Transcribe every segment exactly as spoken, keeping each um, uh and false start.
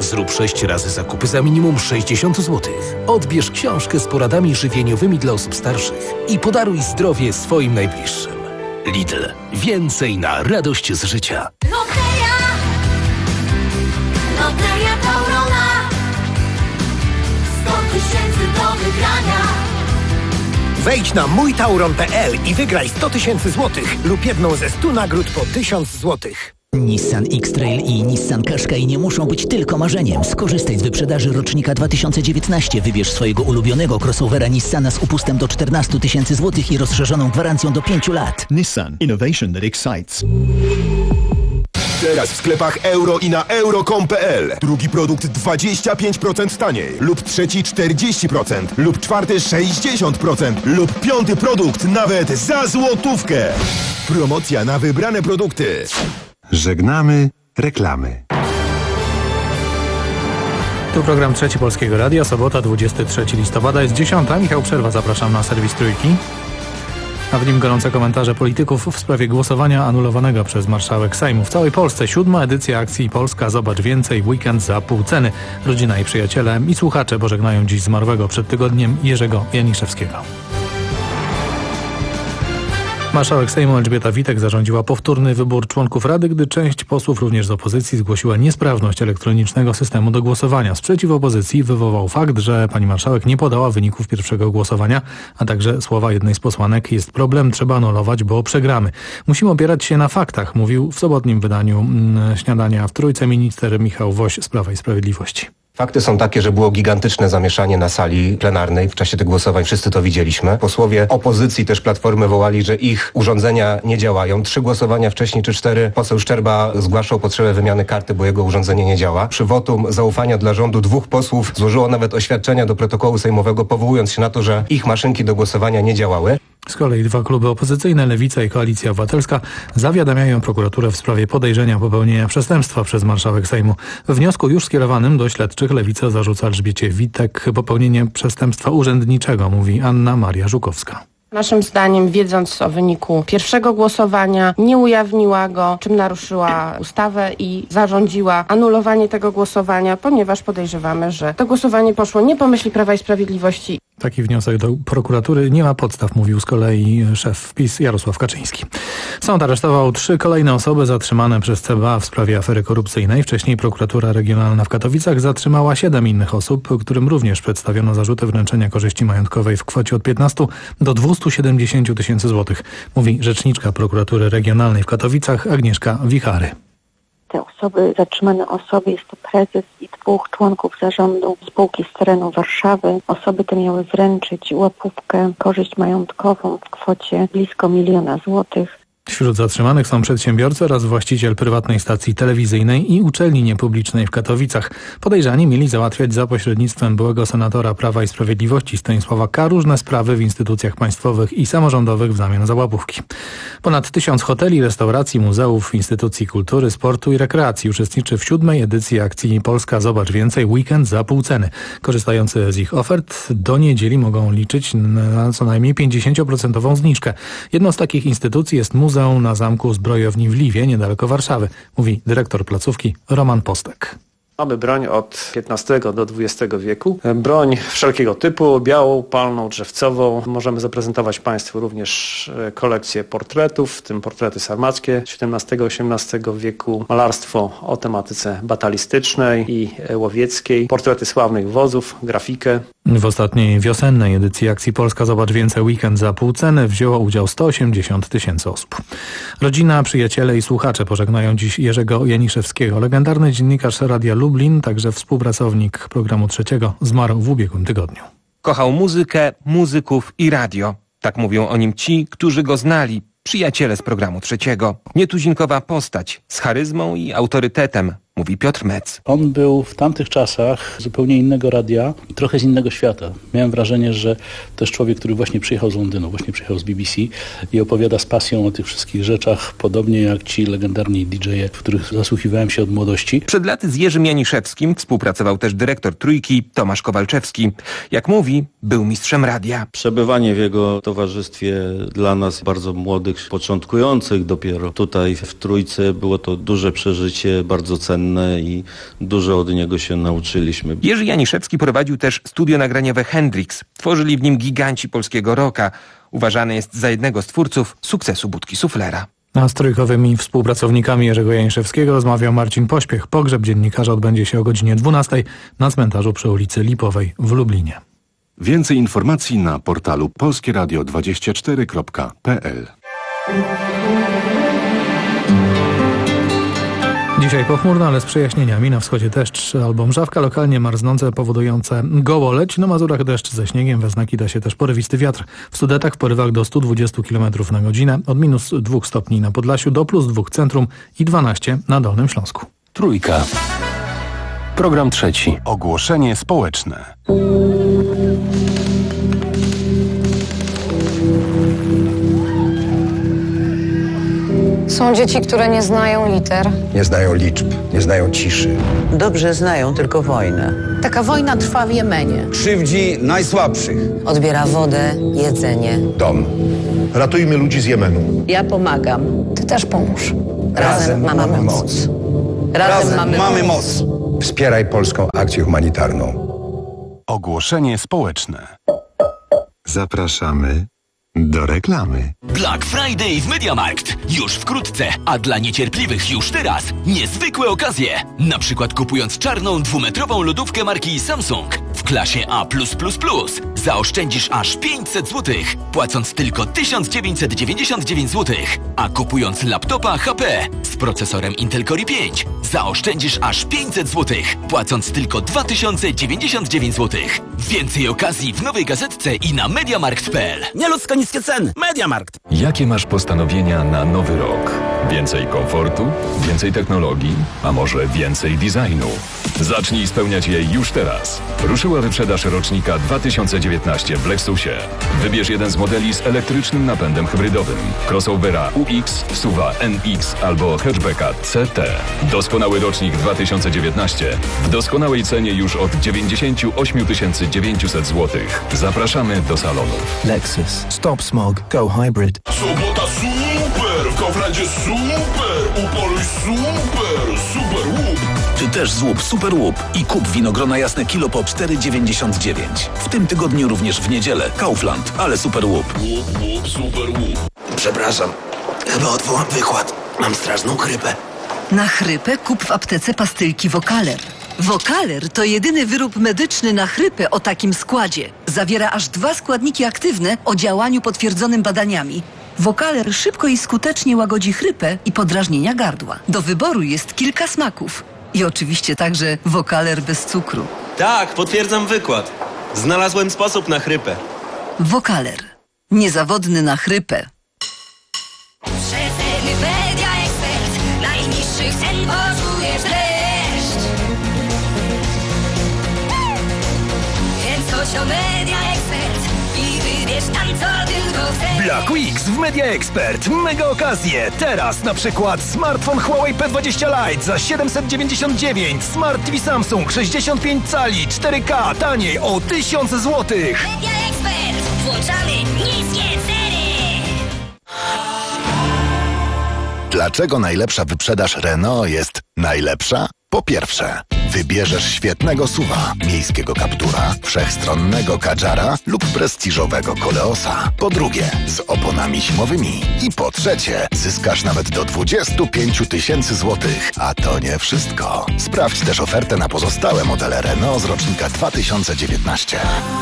Zrób sześć razy zakupy za minimum sześćdziesiąt złotych. Odbierz książkę z poradami żywieniowymi dla osób starszych i podaruj zdrowie swoim najbliższym. Lidl. Więcej na radość z życia. Loteria. Loteria Taurona. sto tysięcy do wygrania. Wejdź na mój tauron kropka p l i wygraj sto tysięcy złotych lub jedną ze stu nagród po tysiąc złotych. Nissan X-Trail i Nissan Qashqai nie muszą być tylko marzeniem. Skorzystaj z wyprzedaży rocznika dwa tysiące dziewiętnaście. Wybierz swojego ulubionego crossovera Nissana z upustem do czternastu tysięcy złotych i rozszerzoną gwarancją do pięciu lat. Nissan. Innovation that excites. Teraz w sklepach Euro i na euro kropka com kropka p l. Drugi produkt dwadzieścia pięć procent taniej. Lub trzeci czterdzieści procent. Lub czwarty sześćdziesiąt procent. Lub piąty produkt nawet za złotówkę. Promocja na wybrane produkty. Żegnamy reklamy. Tu program Trzeci Polskiego Radia, sobota dwudziestego trzeciego listopada, jest dziesiąta. Michał Przerwa, zapraszam na serwis Trójki. A w nim gorące komentarze polityków w sprawie głosowania anulowanego przez marszałek Sejmu. W całej Polsce siódma edycja akcji Polska Zobacz Więcej, weekend za pół ceny. Rodzina i przyjaciele i słuchacze pożegnają dziś zmarłego przed tygodniem Jerzego Janiszewskiego. Marszałek Sejmu Elżbieta Witek zarządziła powtórny wybór członków Rady, gdy część posłów również z opozycji zgłosiła niesprawność elektronicznego systemu do głosowania. Sprzeciw opozycji wywołał fakt, że pani marszałek nie podała wyników pierwszego głosowania, a także słowa jednej z posłanek: jest problem, trzeba anulować, bo przegramy. Musimy opierać się na faktach, mówił w sobotnim wydaniu Śniadania w Trójce minister Michał Woś z Prawa i Sprawiedliwości. Fakty są takie, że było gigantyczne zamieszanie na sali plenarnej w czasie tych głosowań. Wszyscy to widzieliśmy. Posłowie opozycji też Platformy wołali, że ich urządzenia nie działają. Trzy głosowania wcześniej czy cztery poseł Szczerba zgłaszał potrzebę wymiany karty, bo jego urządzenie nie działa. Przy wotum zaufania dla rządu dwóch posłów złożyło nawet oświadczenia do protokołu sejmowego, powołując się na to, że ich maszynki do głosowania nie działały. Z kolei dwa kluby opozycyjne, Lewica i Koalicja Obywatelska, zawiadamiają prokuraturę w sprawie podejrzenia popełnienia przestępstwa przez marszałek Sejmu. W wniosku już skierowanym do śledczych Lewica zarzuca Elżbiecie Witek popełnienie przestępstwa urzędniczego, mówi Anna Maria Żukowska. Naszym zdaniem, wiedząc o wyniku pierwszego głosowania, nie ujawniła go, czym naruszyła ustawę i zarządziła anulowanie tego głosowania, ponieważ podejrzewamy, że to głosowanie poszło nie po myśli Prawa i Sprawiedliwości. Taki wniosek do prokuratury nie ma podstaw, mówił z kolei szef PiS Jarosław Kaczyński. Sąd aresztował trzy kolejne osoby zatrzymane przez C B A w sprawie afery korupcyjnej. Wcześniej prokuratura regionalna w Katowicach zatrzymała siedem innych osób, którym również przedstawiono zarzuty wręczenia korzyści majątkowej w kwocie od piętnastu do dwustu siedemdziesięciu tysięcy złotych, mówi rzeczniczka prokuratury regionalnej w Katowicach Agnieszka Wichary. Te osoby, zatrzymane osoby, jest to prezes i dwóch członków zarządu spółki z terenu Warszawy. Osoby te miały wręczyć łapówkę, korzyść majątkową w kwocie blisko miliona złotych. Wśród zatrzymanych są przedsiębiorcy oraz właściciel prywatnej stacji telewizyjnej i uczelni niepublicznej w Katowicach. Podejrzani mieli załatwiać za pośrednictwem byłego senatora Prawa i Sprawiedliwości Stanisława K. różne sprawy w instytucjach państwowych i samorządowych w zamian za łapówki. Ponad tysiąc hoteli, restauracji, muzeów, instytucji kultury, sportu i rekreacji uczestniczy w siódmej edycji akcji Polska Zobacz Więcej, weekend za pół ceny. Korzystający z ich ofert do niedzieli mogą liczyć na co najmniej pięćdziesięcioprocentową zniżkę. Jedną z takich instytucji jest Muzeum na Zamku Zbrojowni w Liwie, niedaleko Warszawy, mówi dyrektor placówki Roman Postek. Mamy broń od piętnastego do dwudziestego wieku. Broń wszelkiego typu, białą, palną, drzewcową. Możemy zaprezentować Państwu również kolekcję portretów, w tym portrety sarmackie z siedemnastego osiemnastego wieku, malarstwo o tematyce batalistycznej i łowieckiej, portrety sławnych wozów, grafikę. W ostatniej wiosennej edycji akcji Polska Zobacz Więcej, weekend za pół ceny wzięło udział sto osiemdziesiąt tysięcy osób. Rodzina, przyjaciele i słuchacze pożegnają dziś Jerzego Janiszewskiego. Legendarny dziennikarz Radia Lublin, także współpracownik programu Trzeciego, zmarł w ubiegłym tygodniu. Kochał muzykę, muzyków i radio. Tak mówią o nim ci, którzy go znali. Przyjaciele z programu Trzeciego. Nietuzinkowa postać z charyzmą i autorytetem, mówi Piotr Mec. On był w tamtych czasach zupełnie innego radia i trochę z innego świata. Miałem wrażenie, że to jest człowiek, który właśnie przyjechał z Londynu, właśnie przyjechał z B B C i opowiada z pasją o tych wszystkich rzeczach, podobnie jak ci legendarni D J e, w których zasłuchiwałem się od młodości. Przed laty z Jerzym Janiszewskim współpracował też dyrektor Trójki Tomasz Kowalczewski. Jak mówi, był mistrzem radia. Przebywanie w jego towarzystwie dla nas bardzo młodych, początkujących dopiero tutaj w Trójce było to duże przeżycie, bardzo cenne. cenne i dużo od niego się nauczyliśmy. Jerzy Janiszewski prowadził też studio nagraniowe Hendrix. Tworzyli w nim giganci polskiego rocka. Uważany jest za jednego z twórców sukcesu Budki Suflera. A z trójkowymi współpracownikami Jerzego Janiszewskiego rozmawiał Marcin Pośpiech. Pogrzeb dziennikarza odbędzie się o godzinie dwunastej na cmentarzu przy ulicy Lipowej w Lublinie. Więcej informacji na portalu polskie radio dwadzieścia cztery kropka p l. Dzisiaj pochmurno, ale z przejaśnieniami. Na wschodzie deszcz albo mrzawka, lokalnie marznące powodujące gołoleć. Na Mazurach deszcz ze śniegiem, we znaki da się też porywisty wiatr. W Sudetach w porywach do stu dwudziestu kilometrów na godzinę, od minus dwóch stopni na Podlasiu do plus dwóch centrum i dwanaście na Dolnym Śląsku. Trójka. Program trzeci. Ogłoszenie społeczne. Są dzieci, które nie znają liter. Nie znają liczb, nie znają ciszy. Dobrze znają tylko wojnę. Taka wojna trwa w Jemenie. Krzywdzi najsłabszych. Odbiera wodę, jedzenie. Dom. Ratujmy ludzi z Jemenu. Ja pomagam. Ty też pomóż. Razem, Razem mamy, mamy moc. moc. Razem, Razem mamy, mamy moc. moc. Wspieraj polską akcję humanitarną. Ogłoszenie społeczne. Zapraszamy do reklamy. Black Friday w MediaMarkt. Już wkrótce, a dla niecierpliwych już teraz niezwykłe okazje. Na przykład kupując czarną dwumetrową lodówkę marki Samsung w klasie A plus plus plus zaoszczędzisz aż pięćset złotych, płacąc tylko tysiąc dziewięćset dziewięćdziesiąt dziewięć złotych. A kupując laptopa H P z procesorem Intel Core i pięć zaoszczędzisz aż pięćset złotych, płacąc tylko dwa tysiące dziewięćdziesiąt dziewięć złotych. Więcej okazji w nowej gazetce i na mediamarkt kropka p l. Nieludzko niskie ceny. MediaMarkt. Jakie masz postanowienia na nowy rok? Więcej komfortu? Więcej technologii? A może więcej designu? Zacznij spełniać je już teraz. Ruszyła wyprzedaż rocznika dwa tysiące dziewiętnaście w Lexusie. Wybierz jeden z modeli z elektrycznym napędem hybrydowym. Crossovera U X, SUVa N X albo hatchbacka C T. Doskonały rocznik dwa tysiące dziewiętnaście w doskonałej cenie już od dziewięćdziesiąt osiem tysięcy dziewięćset złotych. Zapraszamy do salonów. Lexus. Stop smog. Go hybrid. Sobota super! W Kauflandzie super! Upoluj super! Super łup! Ty też złup super łup i kup winogrona jasne kilo po cztery dziewięćdziesiąt dziewięć. W tym tygodniu również w niedzielę. Kaufland, ale super łup. Łup, łup, super łup. Przepraszam, chyba odwołam wykład. Mam straszną chrypę. Na chrypę kup w aptece pastylki Wokaler. Wokaler to jedyny wyrób medyczny na chrypę o takim składzie. Zawiera aż dwa składniki aktywne o działaniu potwierdzonym badaniami. Wokaler szybko i skutecznie łagodzi chrypę i podrażnienia gardła. Do wyboru jest kilka smaków. I oczywiście także Wokaler bez cukru. Tak, potwierdzam wykład. Znalazłem sposób na chrypę. Wokaler. Niezawodny na chrypę. Przeceny Media Expert. Najniższych cen poczujesz dreszcz. Więc chodź do Media Expert i wybierz tam co tylko chcesz. Black Weeks w Media Expert. Mega okazje. Teraz na przykład smartfon Huawei P dwadzieścia Lite za siedemset dziewięćdziesiąt dziewięć. Smart T V Samsung sześćdziesiąt pięć cali cztery K taniej o tysiąc złotych. Media Expert. Włączamy niskie ceny. Dlaczego najlepsza wyprzedaż Renault jest najlepsza? Po pierwsze, wybierzesz świetnego suwa, miejskiego Captura, wszechstronnego Kadżara lub prestiżowego Koleosa. Po drugie, z oponami zimowymi. I po trzecie, zyskasz nawet do dwudziestu pięciu tysięcy złotych. A to nie wszystko. Sprawdź też ofertę na pozostałe modele Renault z rocznika dwa tysiące dziewiętnaście.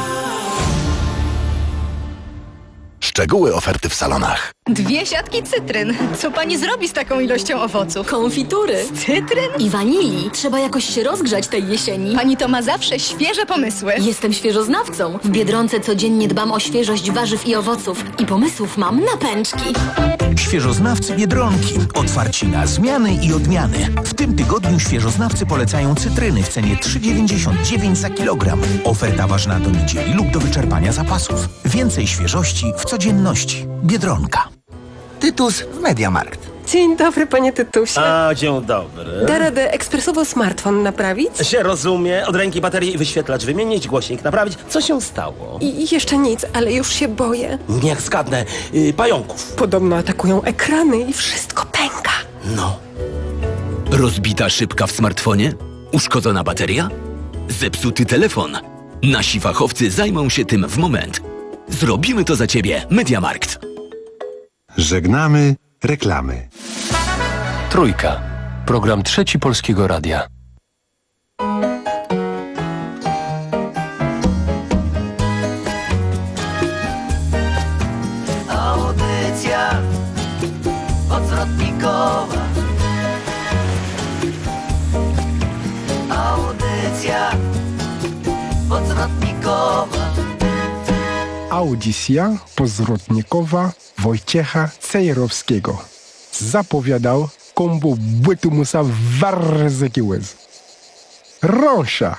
Szczegóły oferty w salonach. Dwie siatki cytryn. Co pani zrobi z taką ilością owoców? Konfitury. Z cytryn? I wanilii. Trzeba jakoś się rozgrzać tej jesieni. Pani to ma zawsze świeże pomysły. Jestem świeżoznawcą. W Biedronce codziennie dbam o świeżość warzyw i owoców. I pomysłów mam na pęczki. Świeżoznawcy Biedronki. Otwarci na zmiany i odmiany. W tym tygodniu świeżoznawcy polecają cytryny w cenie trzy dziewięćdziesiąt dziewięć za kilogram. Oferta ważna do niedzieli lub do wyczerpania zapasów. Więcej świeżości w codzienności. Biedronka. Tytus w MediaMarkt. Dzień dobry, panie Tytusie. A, dzień dobry. Da radę ekspresowo smartfon naprawić? Się rozumie. Od ręki baterię i wyświetlacz wymienić, głośnik naprawić. Co się stało? I jeszcze nic, ale już się boję. Niech zgadnę. Yy, pająków. Podobno atakują ekrany i wszystko pęka. No. Rozbita szybka w smartfonie? Uszkodzona bateria? Zepsuty telefon? Nasi fachowcy zajmą się tym w moment. Zrobimy to za Ciebie, MediaMarkt. Żegnamy reklamy. Trójka. Program Trzeci Polskiego Radia. Audycja odwrotnikowa. Audycja odwrotnikowa. Audycja pozwrotnikowa Wojciecha Cejrowskiego. Zapowiadał kombo bytu musa warzyki łez. Rąsza.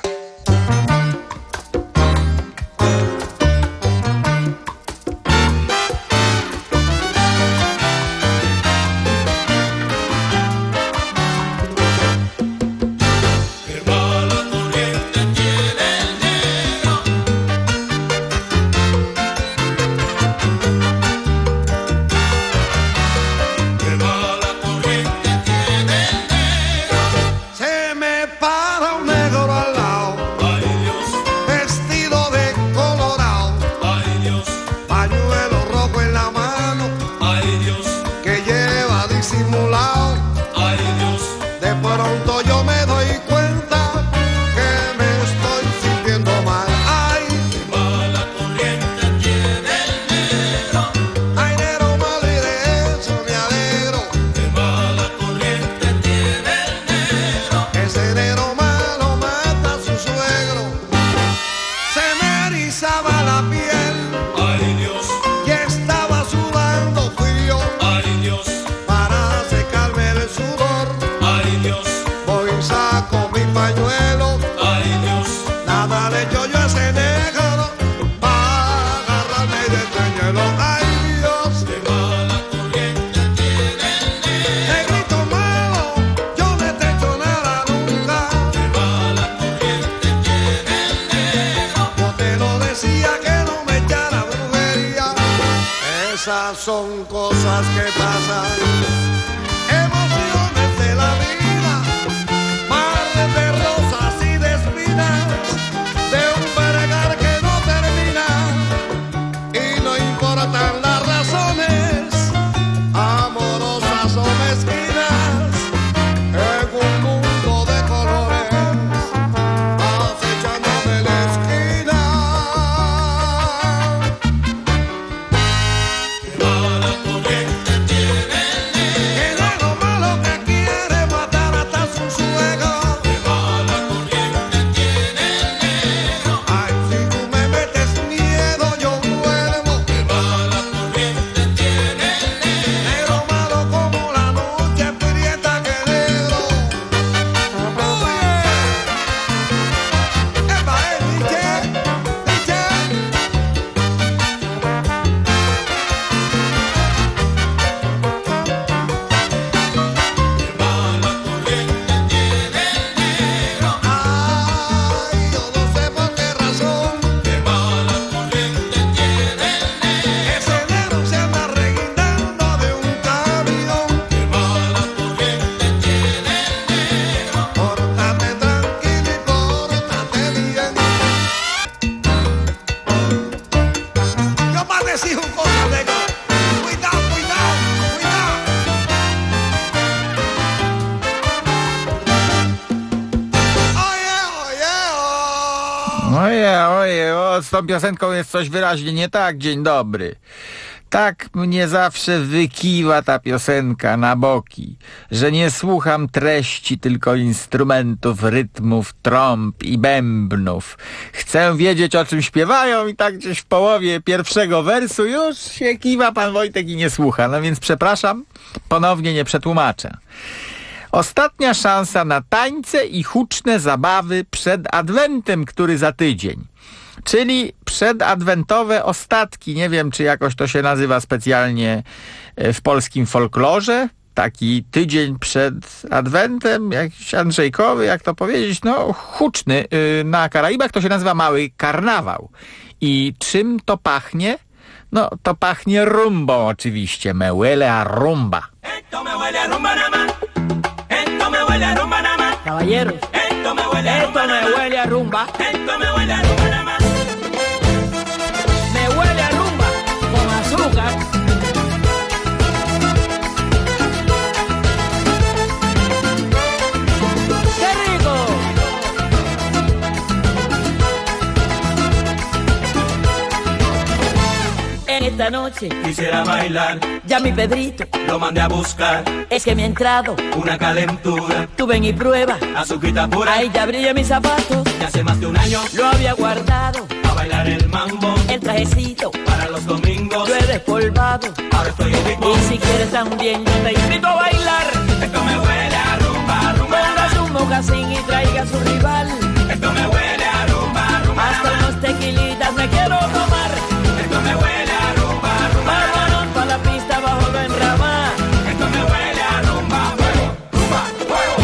Son cosas que pasan, emociones de la vida, mares de rosas y de espinas, de un bregar que no termina, y no importan las razones, amorosas o mezquinas, en un mundo de colores, acechándome en la esquina. Oje, oje, o, z tą piosenką jest coś wyraźnie nie tak, dzień dobry. Tak mnie zawsze wykiwa ta piosenka na boki, że nie słucham treści, tylko instrumentów, rytmów, trąb i bębnów. Chcę wiedzieć, o czym śpiewają i tak gdzieś w połowie pierwszego wersu już się kiwa pan Wojtek i nie słucha. No więc przepraszam, ponownie nie przetłumaczę. Ostatnia szansa na tańce i huczne zabawy przed Adwentem, który za tydzień. Czyli przedadwentowe ostatki. Nie wiem, czy jakoś to się nazywa specjalnie w polskim folklorze. Taki tydzień przed Adwentem, jakiś andrzejkowy, jak to powiedzieć, no huczny. Na Karaibach to się nazywa mały karnawał. I czym to pachnie? No, to pachnie rumbą oczywiście. Me huele a rumba. Esto me huele a rumba nada más. Esto me huele a caballeros, esto me huele a esto rumba, me nada más. huele a rumba. Esto me huele a rumba nada más. Me huele a rumba con azúcar. ¡Qué rico! En esta noche Quisiera bailar, ya mi Pedrito lo mandé a buscar. es que me ha entrado. Una calentura, Tú ven y prueba. azuquita pura. Ahí ya brilla mis zapatos. Ya hace más de un año Lo había guardado. a bailar el mambo. El trajecito Para los domingos lo he despolvado. ahora estoy en ritmo. Y si quieres también yo te invito a bailar. Esto me huele a rumba, rumba. Ponga su mocasín y traiga a su rival. Esto me huele a rumba, rumba. Hasta unos tequilitas me quiero tomar. Esto me huele a rumba, rumba. Vámonos pa' la pista bajo lo enramar. Esto me huele a rumba, fuego, rumba, fuego.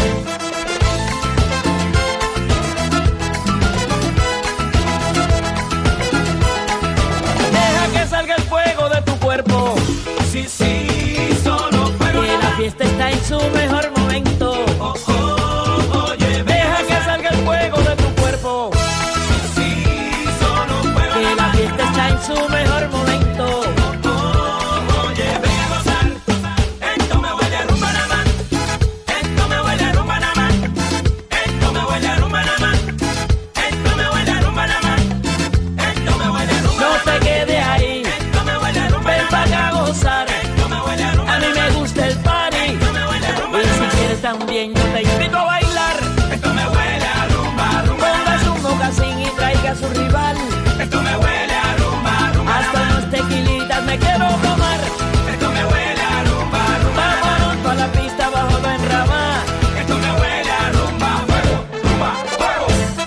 Deja que salga el fuego de tu cuerpo. Sí, sí, solo fuego. Que la fiesta está en su mejor momento. Oh, oh, oye, Deja que salga el fuego de tu cuerpo. sí, solo fuego. Que la fiesta está en su mejor momento. Oh, oye, ven a gozar. Esto me huele a rumba nada más. Esto me huele a rumba nada más. Esto me huele a rumba nada más. Esto me huele a rumba nada más. Esto me huele a rumba No nada te más. quedes ahí. Esto me huele a rumba Ven nada para acá a gozar. Esto me huele a rumba A mí nada me gusta el party. Esto me huele a rumba Y nada si más. quieres también yo te invito a bailar. Esto me huele a rumba, rumba nada Ponga más. su mocasín y traiga a su rival. Esto me huele a rumba, rumba nada Hasta más. unos tequilitas me quiero tomar. Esto me huele a rumba, rumba nada más. Vámonos pa' la pista bajo lo enramar. Esto me huele a rumba, fuego, rumba, fuego.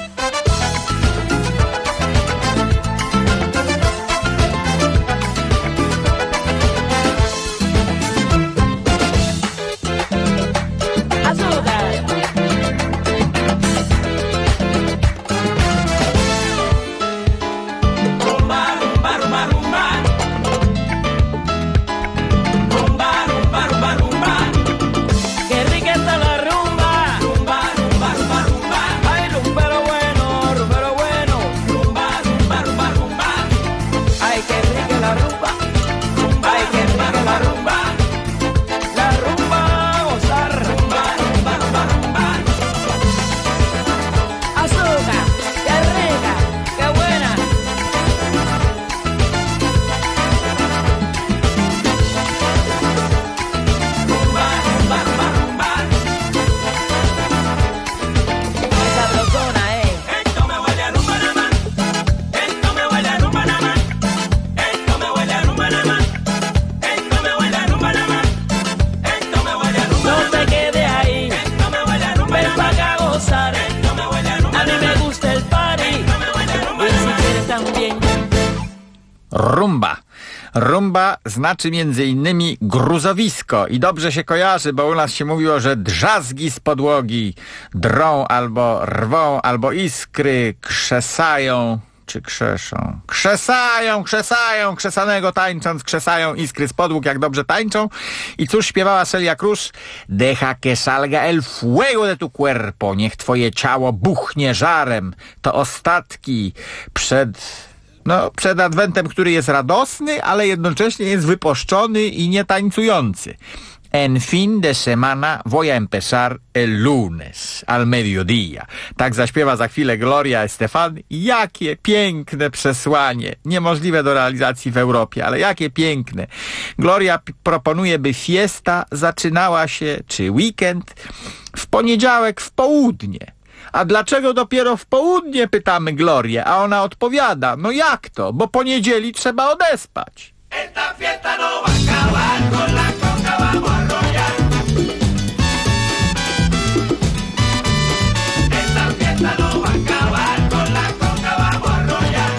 Azúcar. Rumba, rumba, rumba, rumba. Rumba, rumba, rumba, rumba. Qué rica está la rumba. Rumba, rumba, rumba, rumba. Ay, rumbero bueno, rumbero bueno. Rumba, rumba, rumba, rumba. Ay, qué rica la rumba. Ay, qué rica la rumba. La rumba a gozar. Rumba, rumba, rumba, rumba. Azúcar. Qué rica. Qué buena. Rumba, rumba, rumba, rumba. Esa persona, eh. Esto me huele a rumba nada más. Esto me huele a rumba nada más. Esto me huele a rumba nada más. Esto me huele a rumba nada más. Esto me huele a rumba No nada te más. quedes ahí. Esto me huele a rumba Ven nada pa' más. acá a gozar. Esto me huele a rumba A mí nada me más. gusta el party. Esto me huele a rumba Y nada si más. quieres también. Rumba. Rumba znaczy między innymi gruzowisko i dobrze się kojarzy, bo u nas się mówiło, że drzazgi z podłogi drą albo rwą, albo iskry krzesają, czy krzeszą. Krzesają, krzesają, krzesanego tańcząc, krzesają iskry z podłóg, jak dobrze tańczą. I cóż śpiewała Celia Cruz? Deja que salga el fuego de tu cuerpo, niech twoje ciało buchnie żarem. To ostatki przed... No, przed Adwentem, który jest radosny, ale jednocześnie jest wyposzczony i nietańcujący. En fin de semana voy a empezar el lunes, al mediodía. Tak zaśpiewa za chwilę Gloria Estefan. Jakie piękne przesłanie. Niemożliwe do realizacji w Europie, ale jakie piękne. Gloria p- proponuje, by fiesta zaczynała się, czy weekend, w poniedziałek w południe. A dlaczego dopiero w południe, pytamy Glorię, a ona odpowiada, no jak to, bo po niedzieli trzeba odespać. Esta fiesta no va a acabar, con la conga vamos a arrollar. Esta fiesta no va a acabar, con la conga vamos a arrollar.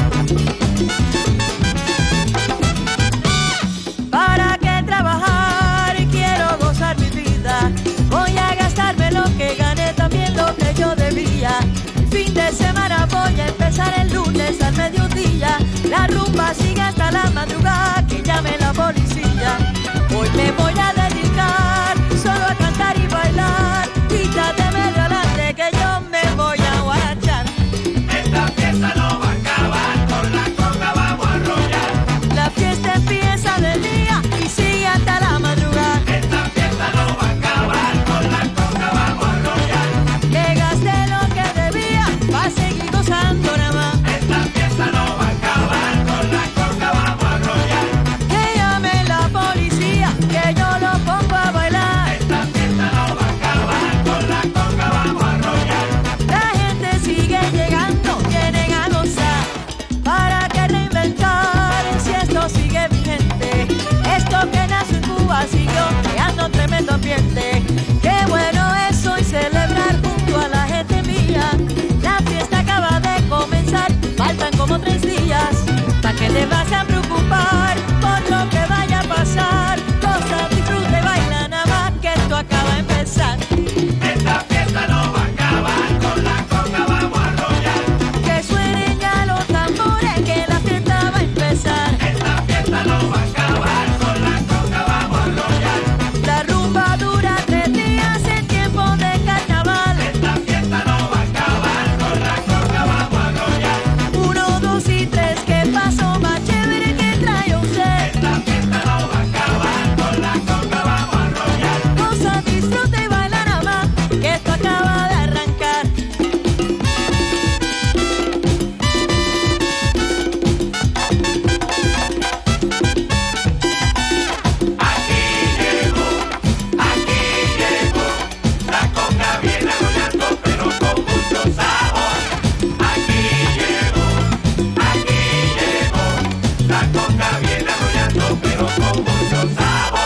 ¿Para qué trabajar? Quiero gozar mi vida. Voy a gastarme lo que gané, también lo que yo debía. Fin de semana voy a empezar el lunes al mediodía. La rumba sigue hasta la madrugada, que llame la policía. Hoy me voy a dedicar solo a cantar y bailar. Quítate medio adelante que se me advierte. Qué bueno es hoy celebrar junto a la gente mía. La fiesta acaba de comenzar, faltan como tres días. ¿Pa' qué te vas a preocupar por lo que vaya a pasar? Cosa, disfruta y baila nada más, que esto acaba de empezar. Esta fiesta no va a acabar, con la conga vamos a arrollar. Que suenen ya los tambores, que la fiesta va a empezar. Esta fiesta no va a acabar, con la conga vamos a arrollar. La rumba dura tres días en tiempo de carnaval. Esta fiesta no va a acabar, con la conga vamos a arrollar. Uno, dos y tres, ¿qué pasó más chévere que trae usted? Esta fiesta no va a acabar, con la conga vamos a arrollar. Goza, disfruta y baila nada más, que esto acaba de arrancar. Aquí llegó, aquí llegó, la conga viene arrollando pero con mucho sabor. Aquí llegó, aquí llegó, la conga viene arrollando pero con mucho sabor.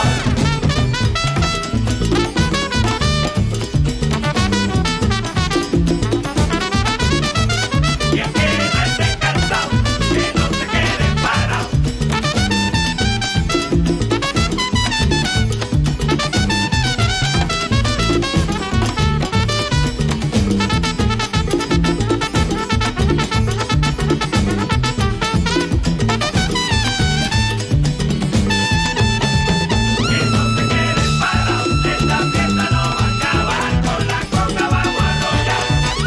Quien quiere no esté cansado, que no se quede parado. Que no se quede parado, esta fiesta no va a acabar, con la conga vamos a arrollar.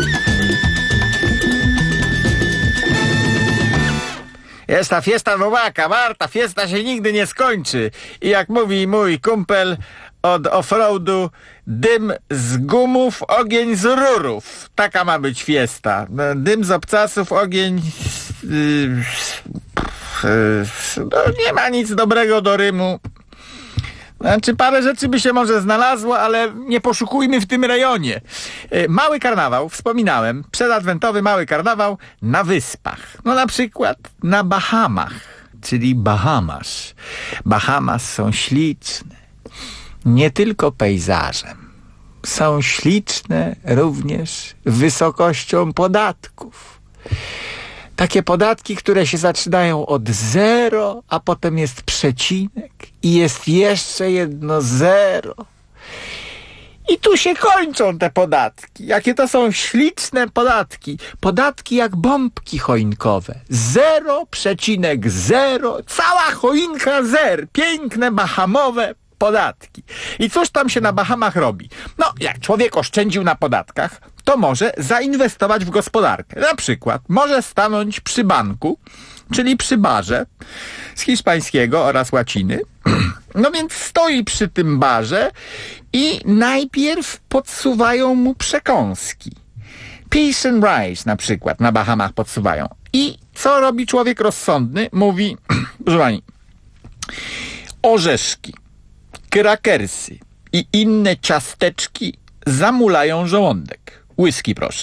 Esta fiesta no va a acabar, ta fiesta się nigdy nie skończy. I jak mówi mój kumpel od offroadu, dym z gumów, ogień z rurów. Taka ma być fiesta. Dym z obcasów, ogień... Yy, yy, no, nie ma nic dobrego do rymu. Znaczy parę rzeczy by się może znalazło, ale nie poszukujmy w tym rejonie. Yy, Mały karnawał, wspominałem, przedadwentowy mały karnawał na wyspach. No na przykład na Bahamach, czyli Bahamas. Bahamas są śliczne, nie tylko pejzażem. Są śliczne również wysokością podatków. Takie podatki, które się zaczynają od zero, a potem jest przecinek i jest jeszcze jedno zero. I tu się kończą te podatki. Jakie to są śliczne podatki. Podatki jak bombki choinkowe. Zero przecinek zero. Cała choinka zer. Piękne, bahamowe podatki. I cóż tam się na Bahamach robi? No, jak człowiek oszczędził na podatkach, to może zainwestować w gospodarkę. Na przykład może stanąć przy banku, czyli przy barze z hiszpańskiego oraz łaciny. No więc stoi przy tym barze i najpierw podsuwają mu przekąski. Peace and rice na przykład na Bahamach podsuwają. I co robi człowiek rozsądny? Mówi, proszę pani, orzeszki, krakersy i inne ciasteczki zamulają żołądek. Whisky proszę.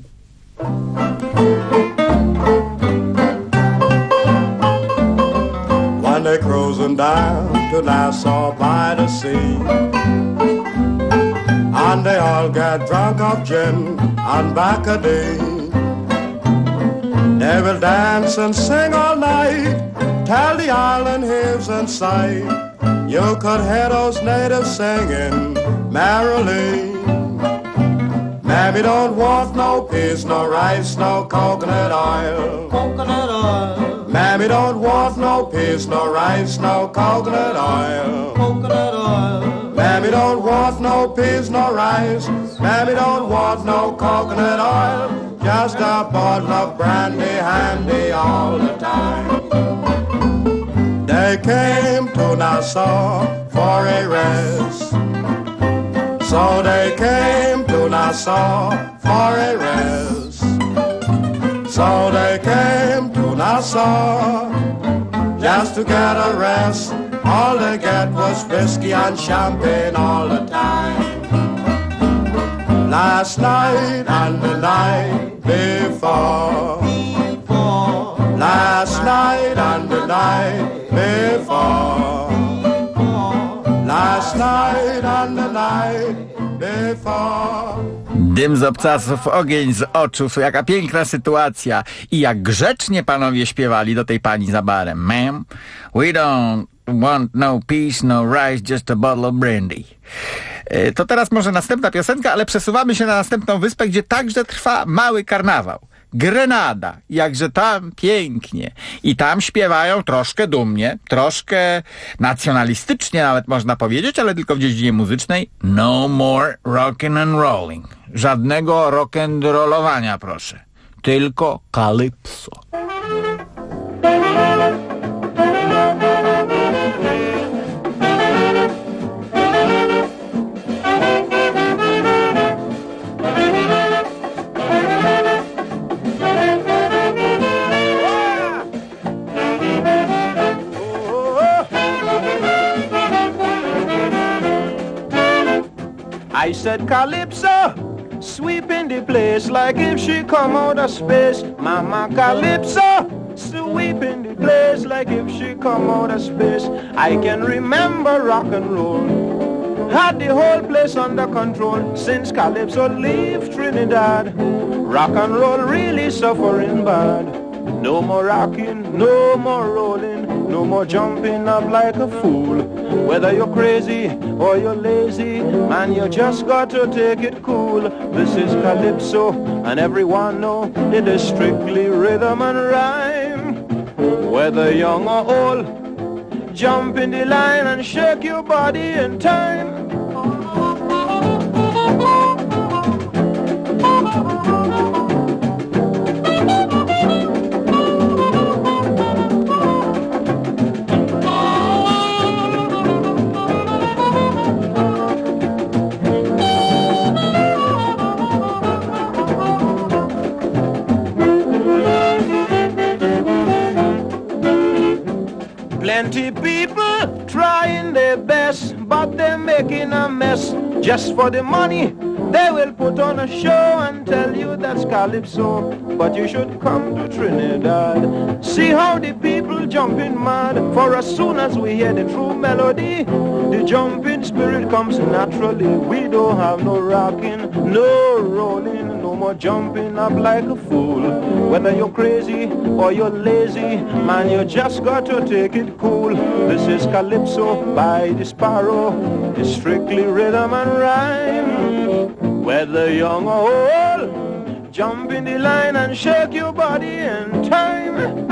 When they're cruising down to Nassau by the sea, and they all get drunk of gin and Bacardi. They will dance and sing all night, till the island heaves and sigh. You could hear those natives singing merrily. Mammy don't want no peas, no rice, no coconut oil. Coconut oil. Mammy don't want no peas, no rice, no coconut oil. Coconut oil. Mammy don't want no peas, no rice. Mammy don't want no coconut oil. Just a bottle of brandy handy all the time. They came to Nassau for a rest. So they came to Nassau for a rest. So they came to Nassau just to get a rest. All they get was whiskey and champagne all the time. Last night and the night before. Last night and the night before. Last night before. Dym z obcasów, ogień z oczów, jaka piękna sytuacja. I jak grzecznie panowie śpiewali do tej pani za barem. Ma'am, we don't want no peace, no rice, just a bottle of brandy. E, to teraz może następna piosenka, ale przesuwamy się na następną wyspę, gdzie także trwa mały karnawał. Grenada, jakże tam pięknie. I tam śpiewają troszkę dumnie, troszkę nacjonalistycznie nawet można powiedzieć, ale tylko w dziedzinie muzycznej. No more rockin' and rolling. Żadnego rock'n'rollowania, proszę. Tylko calypso. I said Calypso, sweeping the place like if she come out of space. Mama Calypso, sweeping the place like if she come out of space. I can remember rock and roll, had the whole place under control. Since Calypso leave Trinidad, rock and roll really suffering bad. No more rocking, no more rolling, no more jumping up like a fool. Whether you're crazy or you're lazy, man, you just got to take it cool. This is Calypso, and everyone know it is strictly rhythm and rhyme. Whether young or old, jump in the line and shake your body in time. Plenty people trying their best, but they're making a mess. Just for the money, they will put on a show and tell you that's Calypso. But you should come to Trinidad, see how the people jumping mad. For as soon as we hear the true melody, the jumping spirit comes naturally. We don't have no rocking, no rolling, no more jumping up like a fool. Whether you're crazy or you're lazy, man, you just got to take it cool. This is Calypso by the Sparrow. It's strictly rhythm and rhyme. Whether young or old, jump in the line and shake your body in time.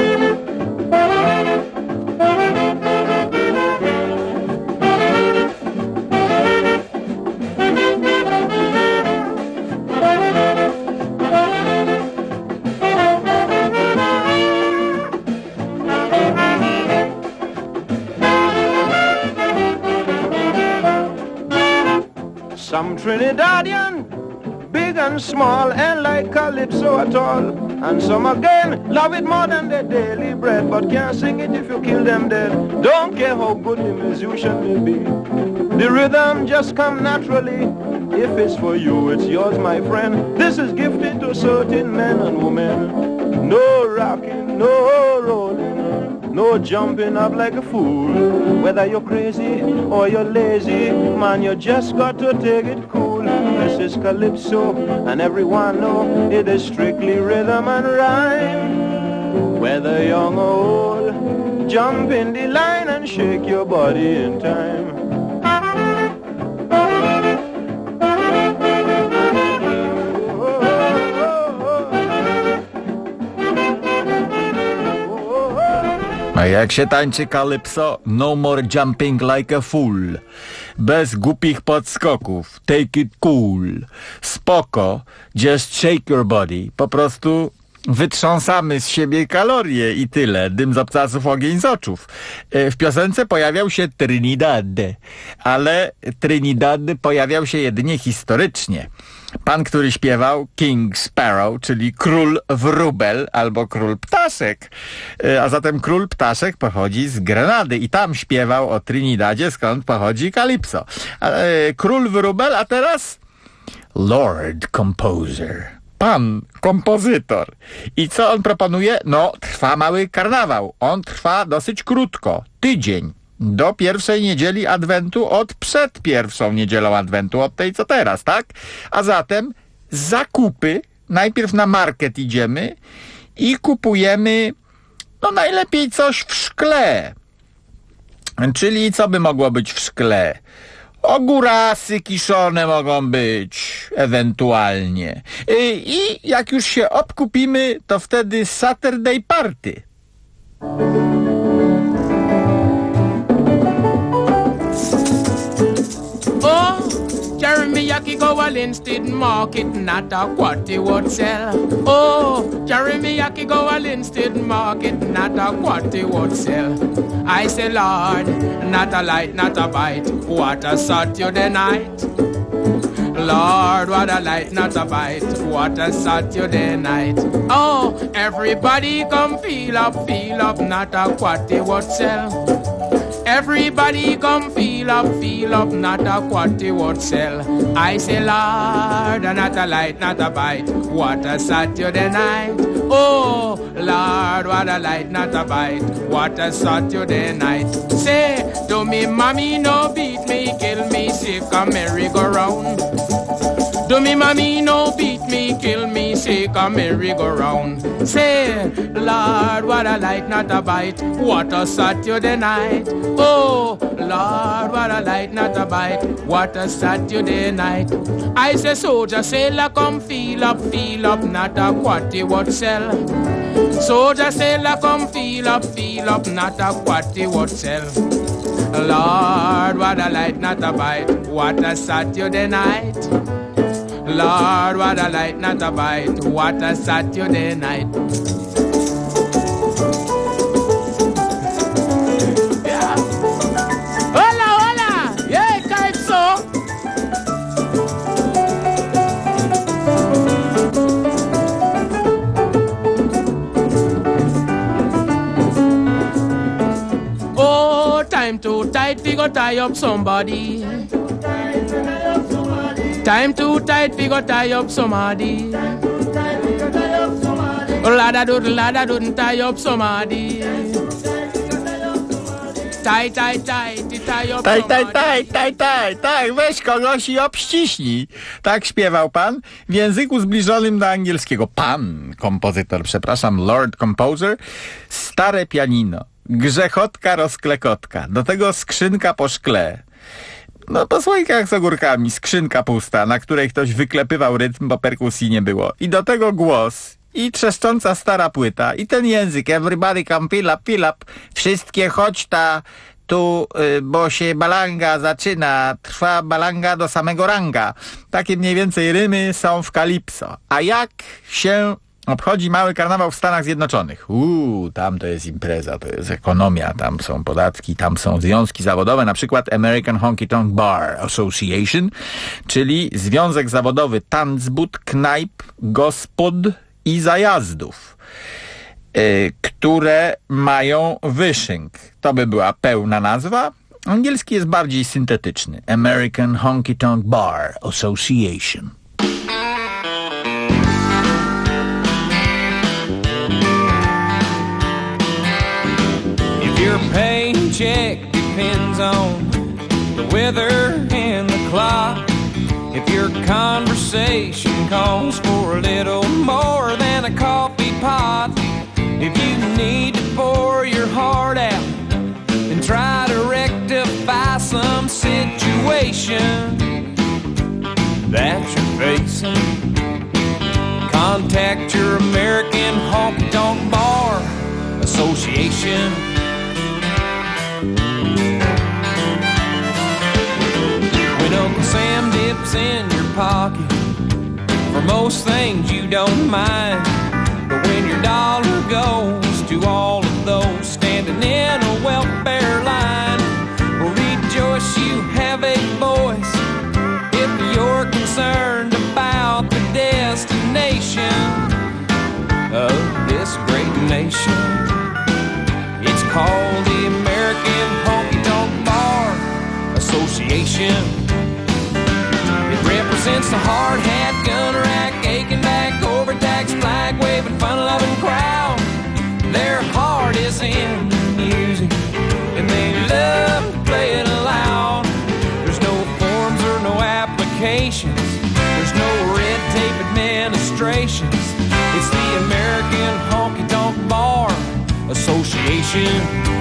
Some Trinidadian, big and small, and like Calypso at all. And some again love it more than their daily bread, but can't sing it if you kill them dead. Don't care how good the musician may be, the rhythm just come naturally. If it's for you, it's yours, my friend. This is gifted to certain men and women. No rocking, no rolling, no jumping up like a fool. Whether you're crazy or you're lazy, man, you just got to take it cool. This is Calypso, and everyone know it is strictly rhythm and rhyme. Whether young or old, jump in the line and shake your body in time. A jak się tańczy calypso? No more jumping like a fool. Bez głupich podskoków. Take it cool. Spoko. Just shake your body. Po prostu wytrząsamy z siebie kalorie i tyle. Dym z obcasów, ogień z oczów. W piosence pojawiał się Trinidad, ale Trinidad pojawiał się jedynie historycznie. Pan, który śpiewał, King Sparrow, czyli król wróbel albo król ptaszek. A zatem król ptaszek pochodzi z Grenady i tam śpiewał o Trinidadzie, skąd pochodzi Calypso. Król wróbel, a teraz Lord Composer. Pan kompozytor. I co on proponuje? No, trwa mały karnawał. On trwa dosyć krótko. Tydzień. do pierwszej niedzieli Adwentu od przed pierwszą niedzielą Adwentu, od tej co teraz, tak? A zatem zakupy, najpierw na market idziemy i kupujemy, no najlepiej coś w szkle. Czyli co by mogło być w szkle? Ogórasy kiszone mogą być, ewentualnie. I jak już się obkupimy, to wtedy Saturday Party. Oh, Jeremy Yaki go a Linstead market, not a what he would sell. Oh, Jeremy Yaki go a Linstead market, not a what he would sell. I say, Lord, not a light, not a bite, what a Saturday night. Lord, what a light, not a bite, what a Saturday night. Oh, everybody come feel up, feel up, not a what he would sell. Everybody come feel up, feel up, not a what he would sell. I say, Lord, not a light, not a bite, what a Saturday night. Oh, Lord, what a light, not a bite, what a Saturday night. Say, do me mommy no beat me, kill me, sick a merry-go-round. Do me mommy no beat me, kill me, sick a merry-go-round. Say, Lord, what a light, not a bite, what a Saturday night. Oh, Lord, what a light, not a bite, what a Saturday night. I say, soldier, sailor, come feel up, feel up, not a what he would sell. Soldier, sailor, come feel up, feel up, not a what he would sell. Lord, what a light, not a bite, what a Saturday night. Lord, what a light, not a bite, what a Saturday night. Yeah. Hola, hola, yeah, Calypso. Oh, time too tight, we go tie up somebody. Time too tight, we go tie up somebody. Lada doodle, lada doodle, tie up somebody. Tie, tie, tie, tie up Taj, taj, taj, taj, taj, tak, weź kogoś i obściśnij. Tak śpiewał pan w języku zbliżonym do angielskiego. Pan kompozytor, przepraszam, Lord Composer. Stare pianino, grzechotka, rozklekotka, do tego skrzynka po szkle. No po słoikach z ogórkami, skrzynka pusta, na której ktoś wyklepywał rytm, bo perkusji nie było. I do tego głos, i trzeszcząca stara płyta, i ten język, everybody come fill up, fill up, wszystkie chodź ta, tu, y, bo się balanga zaczyna, trwa balanga do samego ranga. Takie mniej więcej rymy są w Calypso. A jak się obchodzi mały karnawał w Stanach Zjednoczonych? Uuu, tam to jest impreza, to jest ekonomia, tam są podatki, tam są związki zawodowe, na przykład American Honky Tonk Bar Association, czyli związek zawodowy tanzbud, knajp, gospod i zajazdów, yy, które mają wyszynk. To by była pełna nazwa. Angielski jest bardziej syntetyczny. American Honky Tonk Bar Association. Your paycheck depends on the weather and the clock. If your conversation calls for a little more than a coffee pot, if you need to pour your heart out and try to rectify some situation that you're facing, contact your American Honky Tonk Bar Association. When Uncle Sam dips in your pocket, for most things you don't mind, but when your dollar goes to all of those standing in a welfare line, well, rejoice you have a voice if you're concerned about the destination of this great nation. It's called the American Honky Tonk Bar Association. It represents the hard hat, gunner rack, aching back, overtaxed, flag waving, fun loving crowd. Their heart is in the music, and they love association.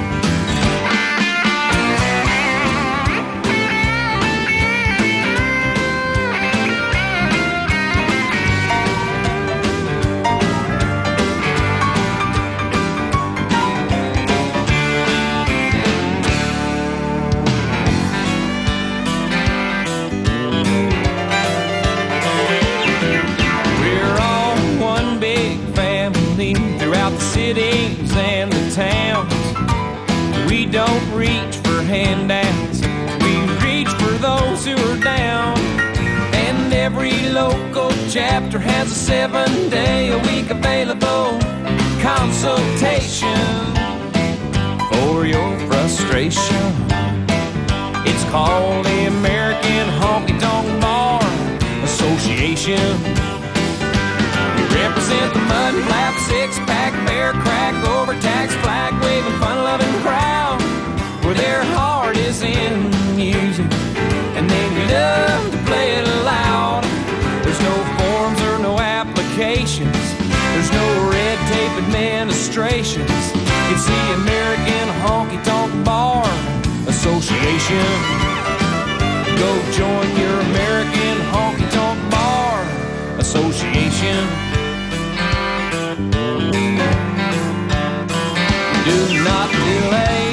Cities and the towns, we don't reach for handouts, we reach for those who are down. And every local chapter has a seven day a week available consultation for your frustration. It's called the American Honky Tonk Bar Association. Represent the mud flap, six-pack, bear crack, overtax, flag-waving, fun-loving crowd where their heart is in music and they love to play it loud. There's no forms or no applications, there's no red tape administrations. It's the American Honky Tonk Bar Association. Go join your American Honky Tonk Bar Association. Do not delay,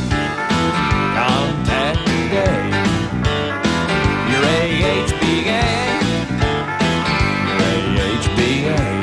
contact today. Your A H B A, your A H B A.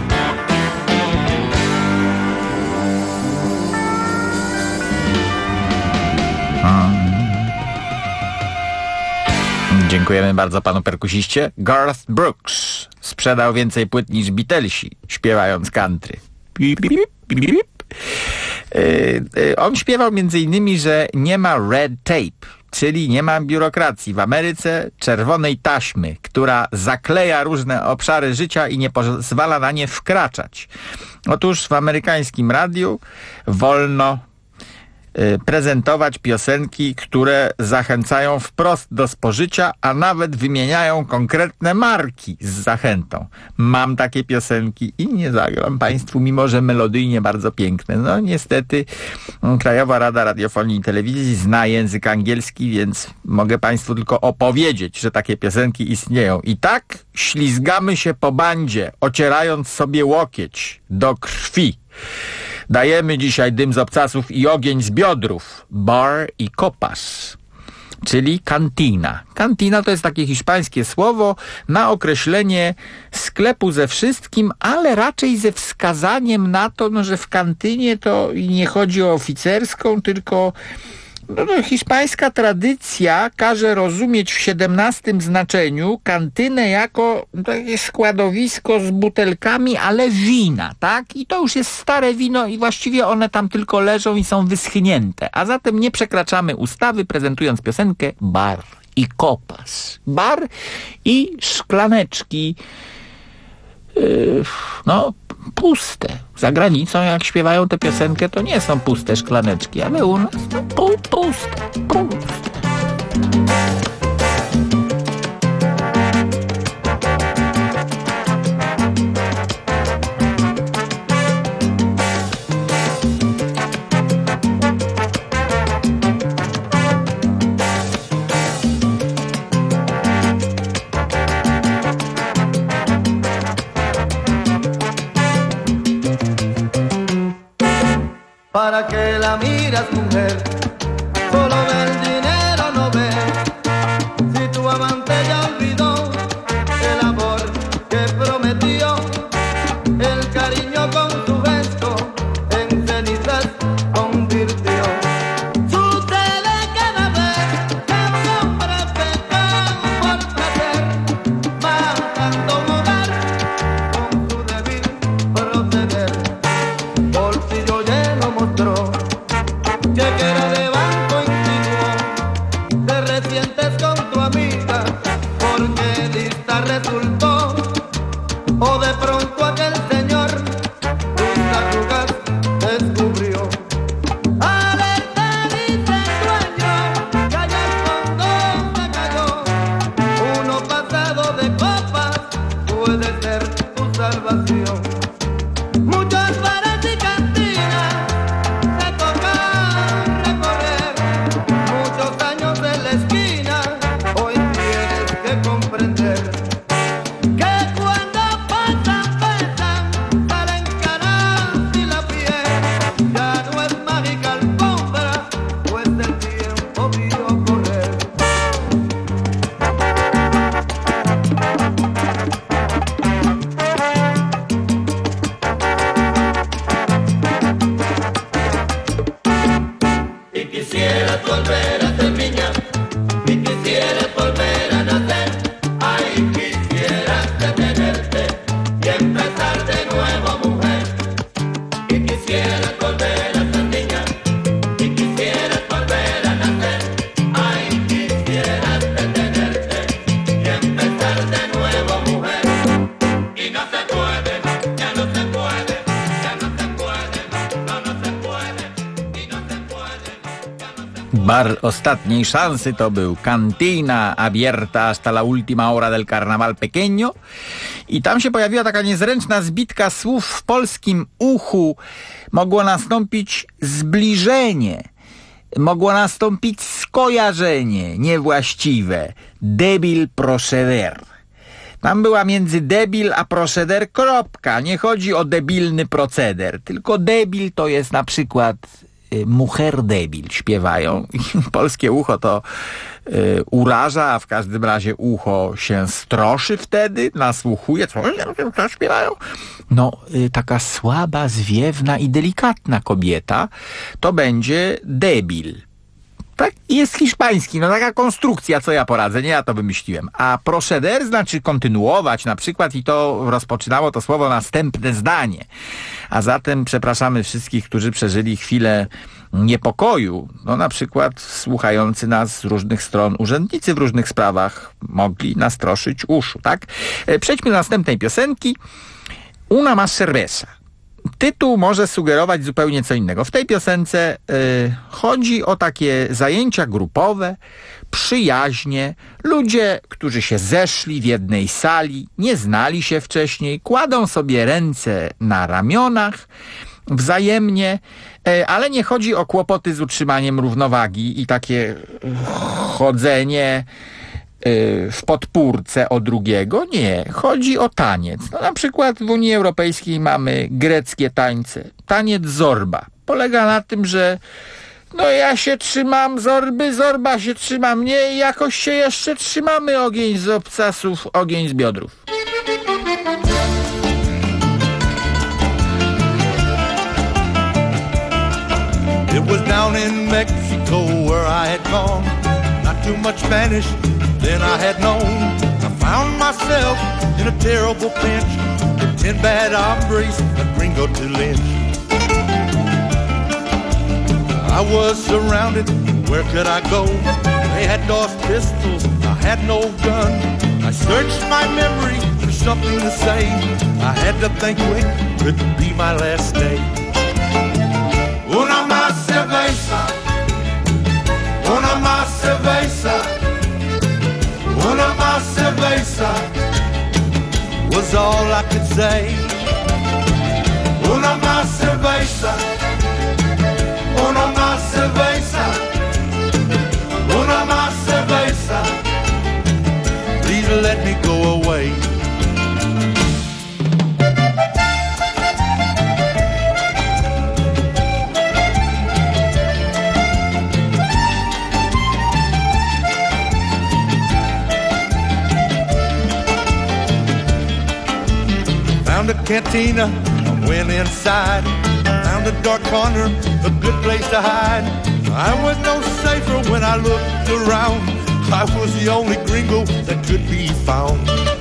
Dziękujemy bardzo panu perkusiście. Garth Brooks sprzedał więcej płyt niż Beatlesi, śpiewając country. Pip, pip, pip, pip. Yy, yy, on śpiewał między innymi, że nie ma red tape, czyli nie ma biurokracji w Ameryce, czerwonej taśmy, która zakleja różne obszary życia i nie pozwala na nie wkraczać. Otóż w amerykańskim radiu wolno prezentować piosenki, które zachęcają wprost do spożycia, a nawet wymieniają konkretne marki z zachętą. Mam takie piosenki i nie zagram państwu, mimo że melodyjnie bardzo piękne. No niestety Krajowa Rada Radiofonii i Telewizji zna język angielski, więc mogę państwu tylko opowiedzieć, że takie piosenki istnieją. I tak ślizgamy się po bandzie, ocierając sobie łokieć do krwi. Dajemy dzisiaj dym z obcasów i ogień z biodrów. Bar i copas, czyli kantina. Kantina to jest takie hiszpańskie słowo na określenie sklepu ze wszystkim, ale raczej ze wskazaniem na to, no, że w kantynie to nie chodzi o oficerską, tylko no, no, hiszpańska tradycja każe rozumieć w siedemnastym znaczeniu kantynę jako takie składowisko z butelkami, ale wina, tak? I to już jest stare wino i właściwie one tam tylko leżą i są wyschnięte. A zatem nie przekraczamy ustawy, prezentując piosenkę Bar i copas. Bar i szklaneczki yy, no puste. Za granicą jak śpiewają tę piosenkę, to nie są puste szklaneczki, ale u nas to pu- puste, puste. ¿Para qué la miras, mujer? Solo del dinero no ves. Si tu amante ya olvidó el amor que prometió, el cariño con su gesto en cenizas convirtió. Sucede cada vez que un hombre peca por placer, matando un hogar con su débil proceder. Bolsillo lleno mostró que quiere Bar ostatniej szansy to był Cantina Abierta hasta la última hora del Carnaval Pequeño i tam się pojawiła taka niezręczna zbitka słów w polskim uchu. Mogło nastąpić zbliżenie, mogło nastąpić skojarzenie niewłaściwe. Debil proceder. Tam była między debil a proceder kropka. Nie chodzi o debilny proceder, tylko debil to jest na przykład y, mujer debil, śpiewają. Polskie ucho to y, uraża, a w każdym razie ucho się stroszy wtedy, nasłuchuje, co, co śpiewają. No, y, taka słaba, zwiewna i delikatna kobieta to będzie debil. Tak, jest hiszpański, no taka konstrukcja, co ja poradzę, nie ja to wymyśliłem. A proceder znaczy kontynuować na przykład i to rozpoczynało to słowo następne zdanie. A zatem przepraszamy wszystkich, którzy przeżyli chwilę niepokoju. No na przykład słuchający nas z różnych stron urzędnicy w różnych sprawach mogli nastroszyć uszu, tak? Przejdźmy do następnej piosenki. Una más cerveza. Tytuł może sugerować zupełnie co innego. W tej piosence y, chodzi o takie zajęcia grupowe, przyjaźnie. Ludzie, którzy się zeszli w jednej sali, nie znali się wcześniej, kładą sobie ręce na ramionach wzajemnie, y, ale nie chodzi o kłopoty z utrzymaniem równowagi i takie chodzenie w podpórce o drugiego. Nie, chodzi o taniec. No, na przykład w Unii Europejskiej mamy greckie tańce. Taniec zorba. Polega na tym, że no ja się trzymam zorby, zorba się trzyma mnie i jakoś się jeszcze trzymamy. Ogień z obcasów, ogień z biodrów. It was down in Mexico where I had gone. Not too much Spanish then I had known. I found myself in a terrible pinch with ten bad hombres, a gringo to lynch. I was surrounded, where could I go? They had Dos pistols, I had no gun. I searched my memory for something to say. I had to think quick, could be my last day. Una más cerveza, una más cerveza, una más cerveza was all I could say. Una más cerveza, una más cerveza, una más cerveza. Please let me go away. Found a cantina, I went inside. Found a dark corner, a good place to hide. I was no safer when I looked around. I was the only gringo that could be found.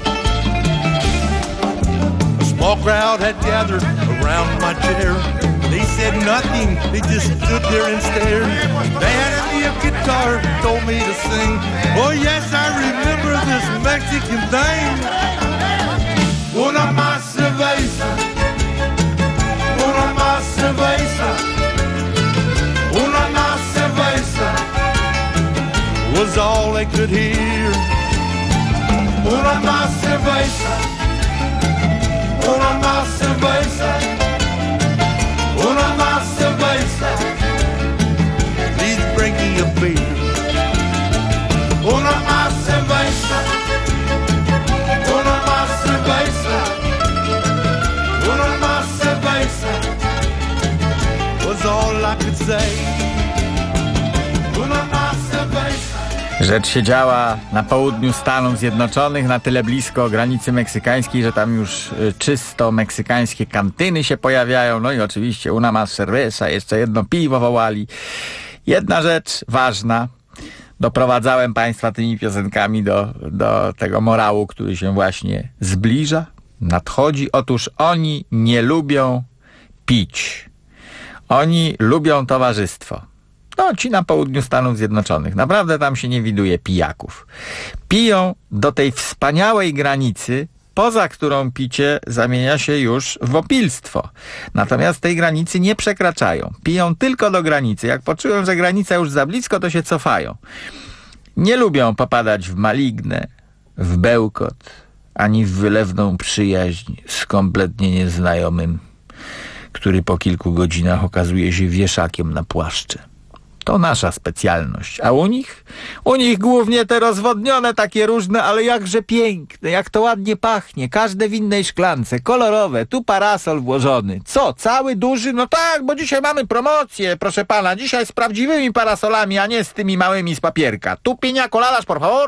A small crowd had gathered around my chair. They said nothing, they just stood there and stared. They handed me a guitar, told me to sing. Oh yes, I remember this Mexican thing. Una más cerveza, una más cerveza, una más cerveza was all they could hear. Una más cerveza, una más cerveza, una más cerveza. Please bring me a beer. Una más cerveza, una más cerveza, una más cerveza was all I could say. Una más cerveza. Rzecz się działa na południu Stanów Zjednoczonych, na tyle blisko granicy meksykańskiej, że tam już czysto meksykańskie kantyny się pojawiają. No i oczywiście una más cerveza, jeszcze jedno piwo wołali. Jedna rzecz ważna. Doprowadzałem Państwa tymi piosenkami do, do tego morału, który się właśnie zbliża, nadchodzi. Otóż oni nie lubią pić. Oni lubią towarzystwo. No, ci na południu Stanów Zjednoczonych. Naprawdę tam się nie widuje pijaków. Piją do tej wspaniałej granicy, poza którą picie zamienia się już w opilstwo. Natomiast tej granicy nie przekraczają. Piją tylko do granicy. Jak poczują, że granica już za blisko, to się cofają. Nie lubią popadać w malignę, w bełkot, ani w wylewną przyjaźń z kompletnie nieznajomym, który po kilku godzinach okazuje się wieszakiem na płaszcze. To nasza specjalność. A u nich? U nich głównie te rozwodnione, takie różne, ale jakże piękne, jak to ładnie pachnie. Każde w innej szklance, kolorowe, tu parasol włożony. Co, cały duży? No tak, bo dzisiaj mamy promocję, proszę pana. Dzisiaj z prawdziwymi parasolami, a nie z tymi małymi z papierka. Tu piña coladas, por favor.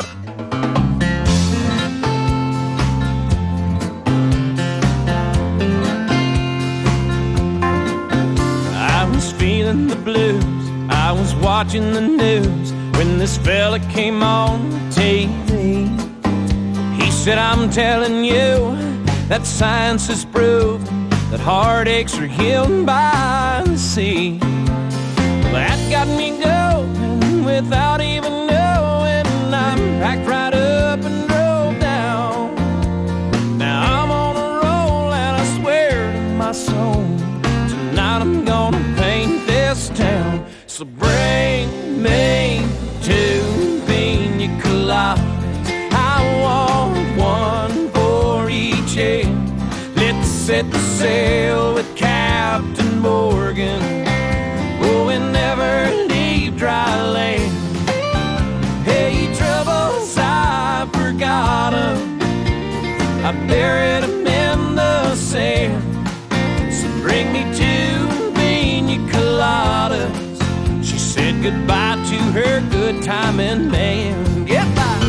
I was feeling the blues. I was watching the news when this fella came on T V. He said, I'm telling you that science has proved that heartaches are healed by the sea. Well, that got me going without even knowing. I'm packed right up and drove down. Now I'm on a roll and I swear to my soul, tonight I'm gonna paint this town. So bring me two pina coladas. I want one for each head. Let's set the sail with Captain Morgan. Oh, and never leave dry land. Hey, troubles, I forgot 'em. I buried 'em in the sand. So bring me two pina coladas. Said goodbye to her good timing man. Goodbye.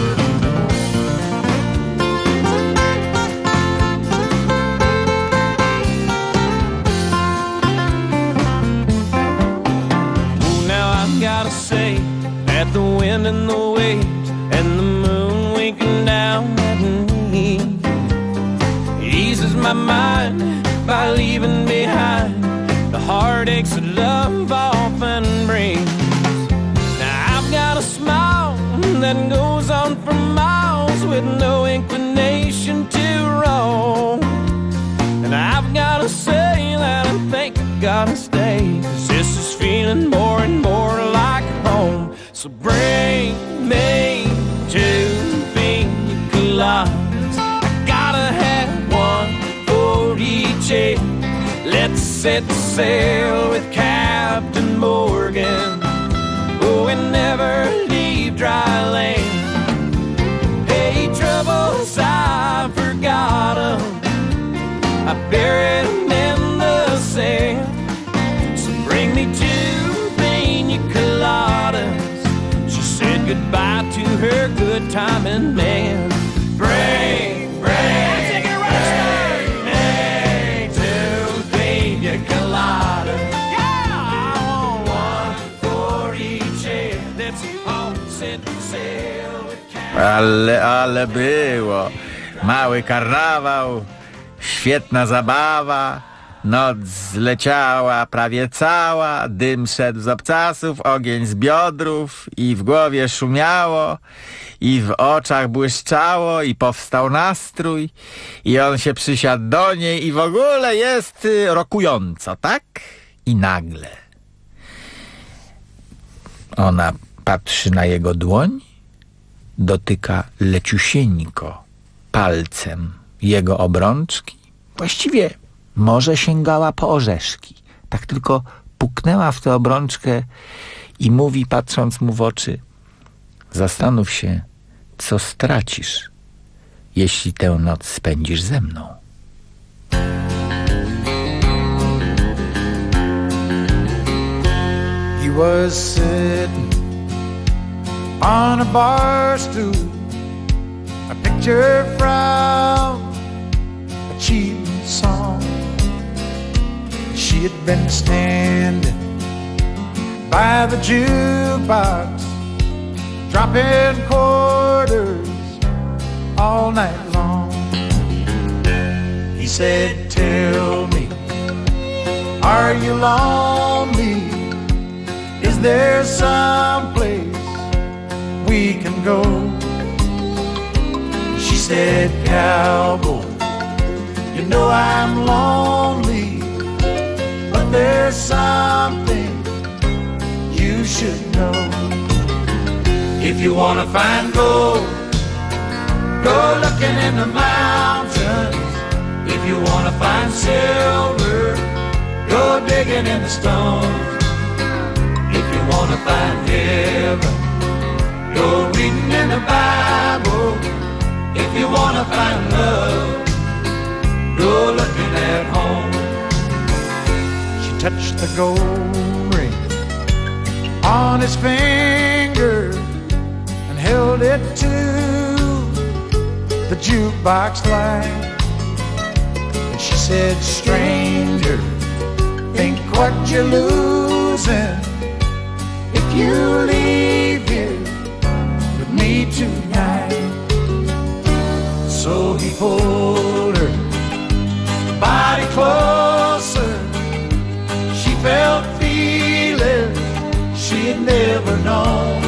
Oh, now I've gotta say that the wind and the waves and the moon winking down at me eases my mind by leaving behind the heartaches that love often brings. Now I've got a smile that goes on for miles with no inclination to roam. And I've got to say that I think I gotta stay, 'cause this is feeling more and more like home. So bring me two pina coladas. I gotta have one for each head. Let's set sail with Captain Morgan. Oh, and never leave dry land. Hey, troubles, I forgot 'em. I buried 'em in the sand. So bring me two pina coladas. She said goodbye to her good timing man. Bring, bring. Ale, ale było. Mały karnawał, świetna zabawa, noc zleciała prawie cała, dym szedł z obcasów, ogień z biodrów i w głowie szumiało i w oczach błyszczało i powstał nastrój i on się przysiadł do niej i w ogóle jest rokująco, tak? I nagle ona patrzy na jego dłoń, dotyka leciusieńko palcem jego obrączki. Właściwie może sięgała po orzeszki. Tak tylko puknęła w tę obrączkę i mówi, patrząc mu w oczy: zastanów się, co stracisz, jeśli tę noc spędzisz ze mną. He was sitting on a bar stool, a picture from a cheap song. She had been standing by the jukebox, dropping quarters all night long. He said, tell me, are you lonely? Is there some place we can go? She said, cowboy, know I'm lonely, but there's something you should know. If you wanna find gold, go looking in the mountains. If you wanna find silver, go digging in the stones. If you wanna find heaven, go reading in the Bible. If you wanna find love, go looking at home. She touched the gold ring on his finger and held it to the jukebox light. And she said, stranger, think what you're losing if you leave here with me tonight. So he pulled her body closer. She felt feelings she'd never known.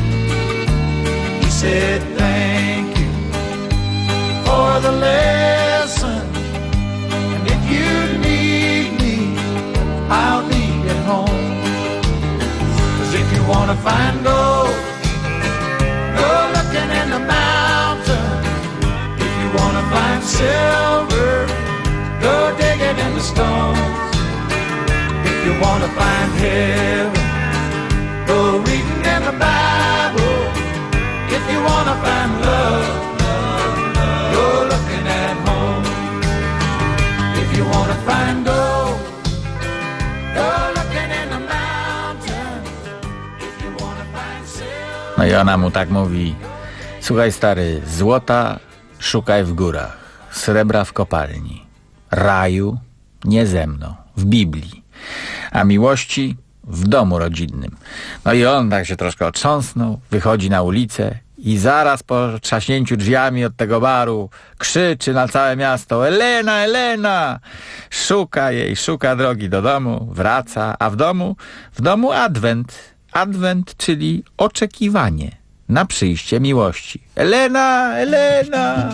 He said, thank you for the lesson, and if you need me, I'll be at home. 'Cause if you wanna find gold, go looking in the mountains. If you wanna find silver, go digging in the stones. If you wanna find heaven, go reading in the Bible. If you wanna find love, go looking at home. If you wanna find gold, go looking in the mountains. If you wanna find silver. No i ona mu tak mówi: słuchaj stary, złota szukaj w górach, srebra w kopalni, raju nie ze mną, w Biblii, a miłości w domu rodzinnym. No i on tak się troszkę otrząsnął, wychodzi na ulicę i zaraz po trzaśnięciu drzwiami od tego baru krzyczy na całe miasto: Elena, Elena! Szuka jej, szuka drogi do domu, wraca, a w domu, w domu adwent. Adwent, czyli oczekiwanie na przyjście miłości. Elena, Elena!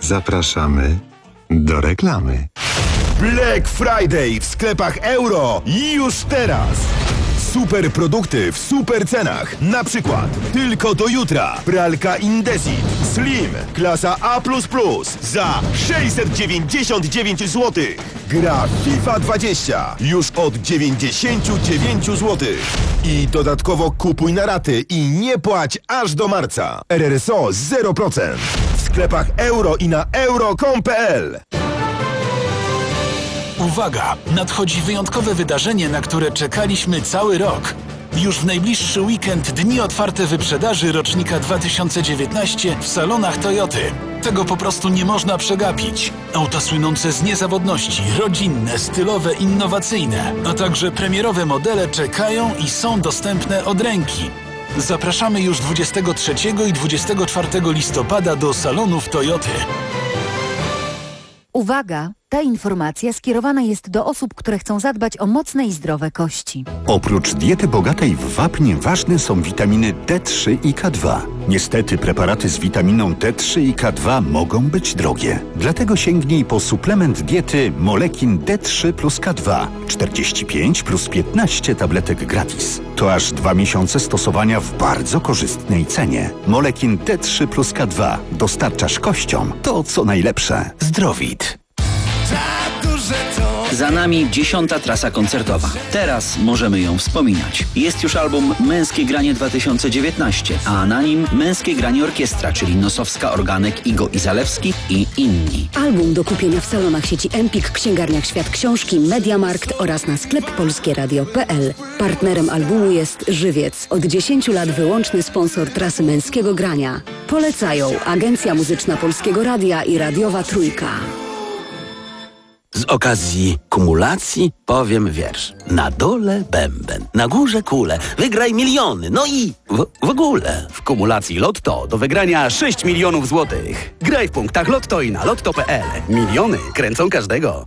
Zapraszamy do reklamy. Black Friday w sklepach Euro już teraz! Super produkty w super cenach. Na przykład tylko do jutra pralka Indesit Slim klasa A plus plus za sześćset dziewięćdziesiąt dziewięć złotych. Gra FIFA dwadzieścia już od dziewięćdziesiąt dziewięć złotych. I dodatkowo kupuj na raty i nie płać aż do marca. R R S O zero procent. W sklepach Euro i na euro kropka com kropka p l. Uwaga! Nadchodzi wyjątkowe wydarzenie, na które czekaliśmy cały rok. Już w najbliższy weekend dni otwarte wyprzedaży rocznika dwa tysiące dziewiętnaście w salonach Toyoty. Tego po prostu nie można przegapić. Auta słynące z niezawodności, rodzinne, stylowe, innowacyjne, a także premierowe modele czekają i są dostępne od ręki. Zapraszamy już dwudziestego trzeciego i dwudziestego czwartego listopada do salonów Toyoty. Uwaga! Ta informacja skierowana jest do osób, które chcą zadbać o mocne i zdrowe kości. Oprócz diety bogatej w wapń ważne są witaminy D trzy i K dwa. Niestety preparaty z witaminą D trzy i K dwa mogą być drogie. Dlatego sięgnij po suplement diety Molekin D trzy plus K dwa. czterdzieści pięć plus piętnaście tabletek gratis. To aż dwa miesiące stosowania w bardzo korzystnej cenie. Molekin D trzy plus K dwa. Dostarczasz kościom to, co najlepsze. Zdrowit. Za nami dziesiąta trasa koncertowa. Teraz możemy ją wspominać. Jest już album Męskie Granie dwa tysiące dziewiętnaście, a na nim Męskie Granie Orkiestra, czyli Nosowska, Organek, Igo i Zalewski i inni. Album do kupienia w salonach sieci Empik, księgarniach Świat Książki, Mediamarkt oraz na sklep polskieradio kropka p l. Partnerem albumu jest Żywiec. Od dziesięciu lat wyłączny sponsor trasy Męskiego Grania. Polecają Agencja Muzyczna Polskiego Radia i Radiowa Trójka. Z okazji kumulacji powiem wiersz. Na dole bęben, na górze kule, wygraj miliony, no i w, w ogóle. W kumulacji Lotto do wygrania sześć milionów złotych. Graj w punktach Lotto i na lotto kropka p l. Miliony kręcą każdego.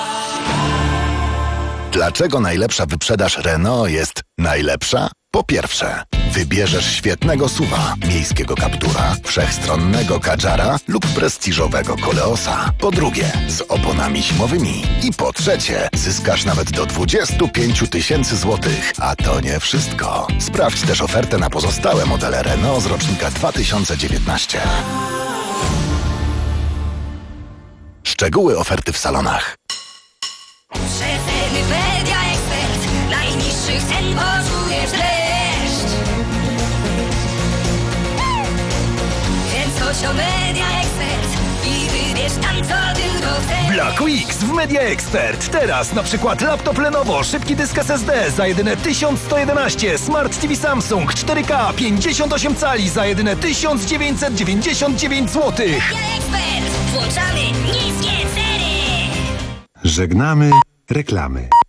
Dlaczego najlepsza wyprzedaż Renault jest najlepsza? Po pierwsze, wybierzesz świetnego suwa, miejskiego Captura, wszechstronnego Kadżara lub prestiżowego Koleosa. Po drugie, z oponami zimowymi. I po trzecie, zyskasz nawet do dwudziestu pięciu tysięcy złotych. A to nie wszystko. Sprawdź też ofertę na pozostałe modele Renault z rocznika dwa tysiące dziewiętnaście. Szczegóły oferty w salonach. Przeceny Media Expert. Najniższych cen poczujesz dreszcz. Więc chodź o Media Expert i wybierz tam, co tylko chcesz. Black Weeks w Media Expert. Teraz na przykład laptop Lenovo, szybki dysk S S D za jedyne tysiąc sto jedenaście, Smart T V Samsung cztery K pięćdziesiąt osiem cali za jedyne tysiąc dziewięćset dziewięćdziesiąt dziewięć złotych. Media Expert. Włączamy niskie ceny. Żegnamy reklamy.